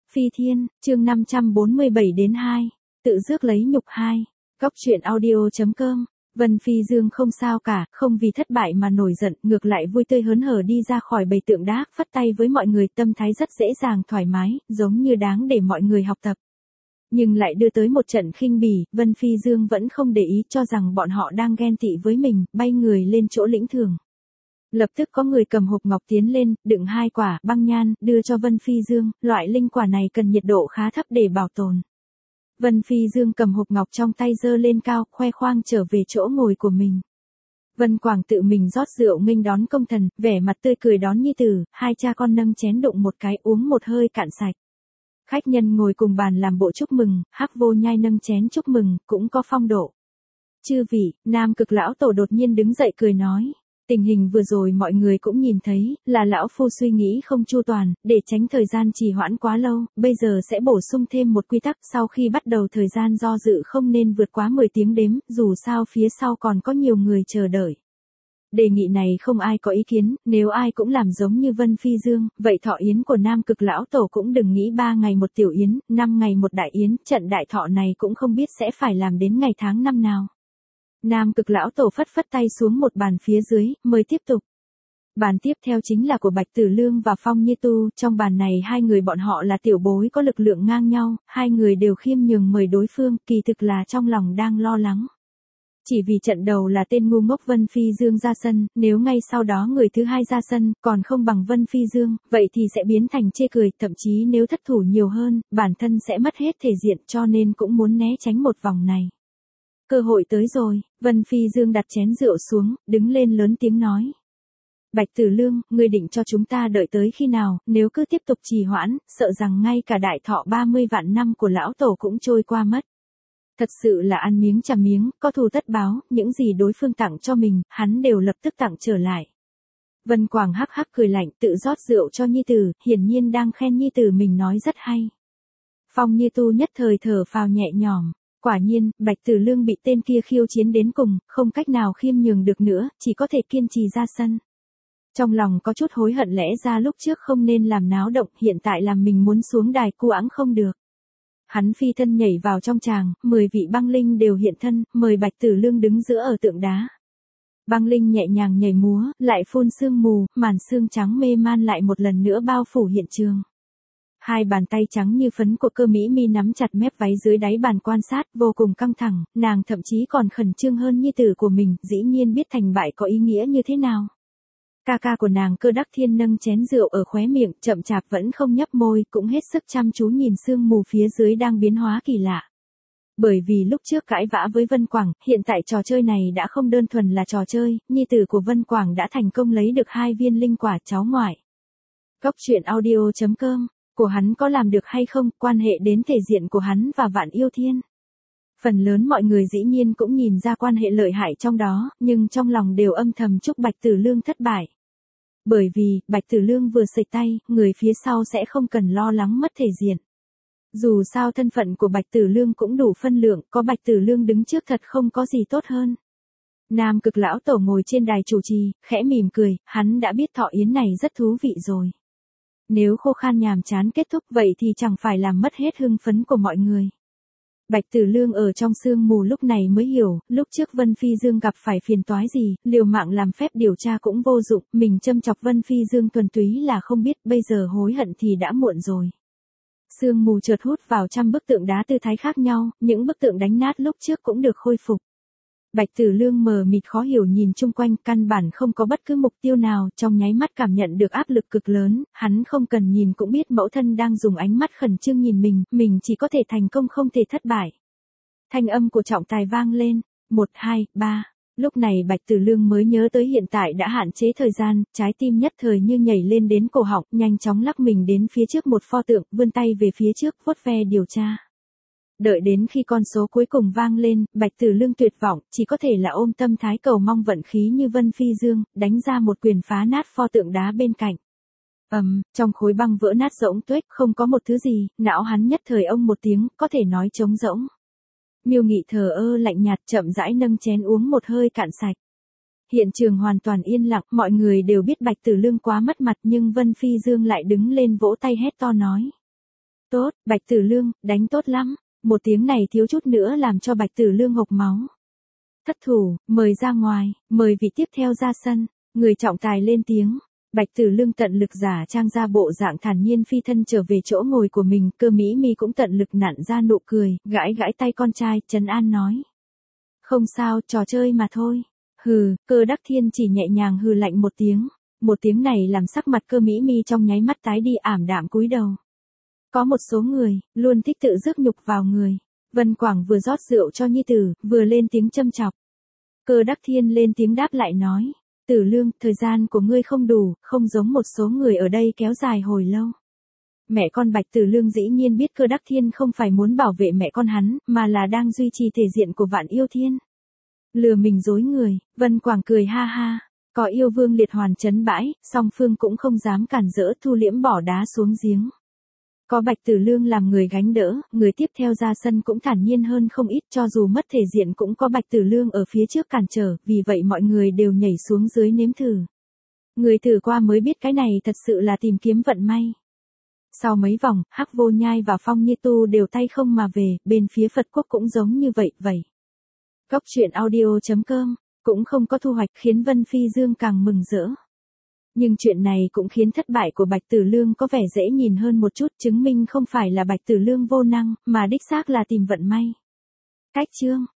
Phi Thiên, chương 547-2, tự rước lấy nhục 2, góc truyện audio.com. Vân Phi Dương không sao cả, không vì thất bại mà nổi giận, ngược lại vui tươi hớn hở đi ra khỏi bầy tượng đá, phất tay với mọi người, tâm thái rất dễ dàng thoải mái, giống như đáng để mọi người học tập. Nhưng lại đưa tới một trận khinh bỉ, Vân Phi Dương vẫn không để ý, cho rằng bọn họ đang ghen tị với mình, bay người lên chỗ lĩnh thưởng. Lập tức có người cầm hộp ngọc tiến lên, đựng 2 quả băng nhan, đưa cho Vân Phi Dương, loại linh quả này cần nhiệt độ khá thấp để bảo tồn. Vân Phi Dương cầm hộp ngọc trong tay giơ lên cao, khoe khoang trở về chỗ ngồi của mình. Vân Quảng tự mình rót rượu nghênh đón công thần, vẻ mặt tươi cười đón nhi tử, hai cha con nâng chén đụng một cái uống một hơi cạn sạch. Khách nhân ngồi cùng bàn làm bộ chúc mừng, Hắc Vô Nhai nâng chén chúc mừng, cũng có phong độ. Chư vị, Nam Cực lão tổ đột nhiên đứng dậy cười nói. Tình hình vừa rồi mọi người cũng nhìn thấy, là lão phu suy nghĩ không chu toàn, để tránh thời gian trì hoãn quá lâu, bây giờ sẽ bổ sung thêm một quy tắc, sau khi bắt đầu thời gian do dự không nên vượt quá 10 tiếng đếm, dù sao phía sau còn có nhiều người chờ đợi. Đề nghị này không ai có ý kiến, nếu ai cũng làm giống như Vân Phi Dương, vậy thọ yến của Nam Cực lão tổ cũng đừng nghĩ 3 ngày một tiểu yến, 5 ngày một đại yến, trận đại thọ này cũng không biết sẽ phải làm đến ngày tháng năm nào. Nam Cực lão tổ phất phất tay xuống một bàn phía dưới, mời tiếp tục. Bàn tiếp theo chính là của Bạch Tử Lương và Phong Như Tu, trong bàn này hai người bọn họ là tiểu bối có lực lượng ngang nhau, hai người đều khiêm nhường mời đối phương, kỳ thực là trong lòng đang lo lắng. Chỉ vì trận đầu là tên ngu ngốc Vân Phi Dương ra sân, nếu ngay sau đó người thứ hai ra sân, còn không bằng Vân Phi Dương, vậy thì sẽ biến thành chê cười, thậm chí nếu thất thủ nhiều hơn, bản thân sẽ mất hết thể diện, cho nên cũng muốn né tránh một vòng này. Cơ hội tới rồi, Vân Phi Dương đặt chén rượu xuống, đứng lên lớn tiếng nói. Bạch Tử Lương, ngươi định cho chúng ta đợi tới khi nào, nếu cứ tiếp tục trì hoãn, sợ rằng ngay cả đại thọ 30 vạn năm của lão tổ cũng trôi qua mất. Thật sự là ăn miếng trả miếng, có thù tất báo, những gì đối phương tặng cho mình, hắn đều lập tức tặng trở lại. Vân Quảng hắc hắc cười lạnh, tự rót rượu cho nhi tử, hiển nhiên đang khen nhi tử mình nói rất hay. Phong Như Tu nhất thời thở phào nhẹ nhõm. Quả nhiên, Bạch Tử Lương bị tên kia khiêu chiến đến cùng, không cách nào khiêm nhường được nữa, chỉ có thể kiên trì ra sân. Trong lòng có chút hối hận, lẽ ra lúc trước không nên làm náo động, hiện tại làm mình muốn xuống đài cu ẵng không được. Hắn phi thân nhảy vào trong tràng, 10 vị băng linh đều hiện thân, mời Bạch Tử Lương đứng giữa ở tượng đá. Băng linh nhẹ nhàng nhảy múa, lại phun sương mù, màn sương trắng mê man lại một lần nữa bao phủ hiện trường. Hai bàn tay trắng như phấn của Cơ Mỹ Mi nắm chặt mép váy dưới đáy bàn quan sát, vô cùng căng thẳng, nàng thậm chí còn khẩn trương hơn nhi tử của mình, dĩ nhiên biết thành bại có ý nghĩa như thế nào. Ca ca của nàng Cơ Đắc Thiên nâng chén rượu ở khóe miệng, chậm chạp vẫn không nhấp môi, cũng hết sức chăm chú nhìn sương mù phía dưới đang biến hóa kỳ lạ. Bởi vì lúc trước cãi vã với Vân Quảng, hiện tại trò chơi này đã không đơn thuần là trò chơi, nhi tử của Vân Quảng đã thành công lấy được 2 viên linh quả cháu ngoại. Góc truyện audio.com. Của hắn có làm được hay không, quan hệ đến thể diện của hắn và Vạn Yêu Thiên. Phần lớn mọi người dĩ nhiên cũng nhìn ra quan hệ lợi hại trong đó, nhưng trong lòng đều âm thầm chúc Bạch Tử Lương thất bại. Bởi vì, Bạch Tử Lương vừa xệch tay, người phía sau sẽ không cần lo lắng mất thể diện. Dù sao thân phận của Bạch Tử Lương cũng đủ phân lượng, có Bạch Tử Lương đứng trước thật không có gì tốt hơn. Nam Cực lão tổ ngồi trên đài chủ trì, khẽ mỉm cười, hắn đã biết thọ yến này rất thú vị rồi. Nếu khô khan nhàm chán kết thúc vậy thì chẳng phải làm mất hết hưng phấn của mọi người. Bạch Tử Lương ở trong sương mù lúc này mới hiểu, lúc trước Vân Phi Dương gặp phải phiền toái gì, liều mạng làm phép điều tra cũng vô dụng, mình châm chọc Vân Phi Dương thuần túy là không biết, bây giờ hối hận thì đã muộn rồi. Sương mù chợt hút vào trăm bức tượng đá tư thái khác nhau, những bức tượng đánh nát lúc trước cũng được khôi phục. Bạch Tử Lương mờ mịt khó hiểu nhìn chung quanh, căn bản không có bất cứ mục tiêu nào, trong nháy mắt cảm nhận được áp lực cực lớn, hắn không cần nhìn cũng biết mẫu thân đang dùng ánh mắt khẩn trương nhìn mình chỉ có thể thành công không thể thất bại. Thanh âm của trọng tài vang lên, 1, 2, 3, lúc này Bạch Tử Lương mới nhớ tới hiện tại đã hạn chế thời gian, trái tim nhất thời như nhảy lên đến cổ họng, nhanh chóng lắc mình đến phía trước một pho tượng, vươn tay về phía trước, vuốt ve điều tra. Đợi đến khi con số cuối cùng vang lên, Bạch Tử Lương tuyệt vọng, chỉ có thể là ôm tâm thái cầu mong vận khí như Vân Phi Dương, đánh ra một quyền phá nát pho tượng đá bên cạnh. Trong khối băng vỡ nát rỗng tuếch, không có một thứ gì, não hắn nhất thời ông một tiếng, có thể nói trống rỗng. Miêu Nghị thờ ơ lạnh nhạt chậm rãi nâng chén uống một hơi cạn sạch. Hiện trường hoàn toàn yên lặng, mọi người đều biết Bạch Tử Lương quá mất mặt nhưng Vân Phi Dương lại đứng lên vỗ tay hét to nói. Tốt, Bạch Tử Lương, đánh tốt lắm. Một tiếng này thiếu chút nữa làm cho Bạch Tử Lương hộc máu. Thất thủ, mời ra ngoài, mời vị tiếp theo ra sân. Người trọng tài lên tiếng. Bạch Tử Lương tận lực giả trang ra bộ dạng thản nhiên phi thân trở về chỗ ngồi của mình. Cơ Mỹ Mi cũng tận lực nặn ra nụ cười, gãi gãi tay con trai, trấn an nói. Không sao, trò chơi mà thôi. Hừ, Cơ Đắc Thiên chỉ nhẹ nhàng hừ lạnh một tiếng. Một tiếng này làm sắc mặt Cơ Mỹ Mi trong nháy mắt tái đi, ảm đạm cúi đầu. Có một số người, luôn thích tự rước nhục vào người. Vân Quảng vừa rót rượu cho nhi tử, vừa lên tiếng châm chọc. Cơ Đắc Thiên lên tiếng đáp lại nói. Tử Lương, thời gian của ngươi không đủ, không giống một số người ở đây kéo dài hồi lâu. Mẹ con Bạch Tử Lương dĩ nhiên biết Cơ Đắc Thiên không phải muốn bảo vệ mẹ con hắn, mà là đang duy trì thể diện của Vạn Yêu Thiên. Lừa mình dối người, Vân Quảng cười ha ha. Có Yêu Vương Liệt Hoàn trấn bãi, song phương cũng không dám cản rỡ, thu liễm bỏ đá xuống giếng. Có Bạch Tử Lương làm người gánh đỡ, người tiếp theo ra sân cũng thản nhiên hơn không ít, cho dù mất thể diện cũng có Bạch Tử Lương ở phía trước cản trở, vì vậy mọi người đều nhảy xuống dưới nếm thử. Người thử qua mới biết cái này thật sự là tìm kiếm vận may. Sau mấy vòng, Hắc Vô Nhai và Phong Như Tu đều tay không mà về, bên phía Phật Quốc cũng giống như vậy. Góc truyện audio.com cũng không có thu hoạch, khiến Vân Phi Dương càng mừng rỡ. Nhưng chuyện này cũng khiến thất bại của Bạch Tử Lương có vẻ dễ nhìn hơn một chút, chứng minh không phải là Bạch Tử Lương vô năng, mà đích xác là tìm vận may. Cách chương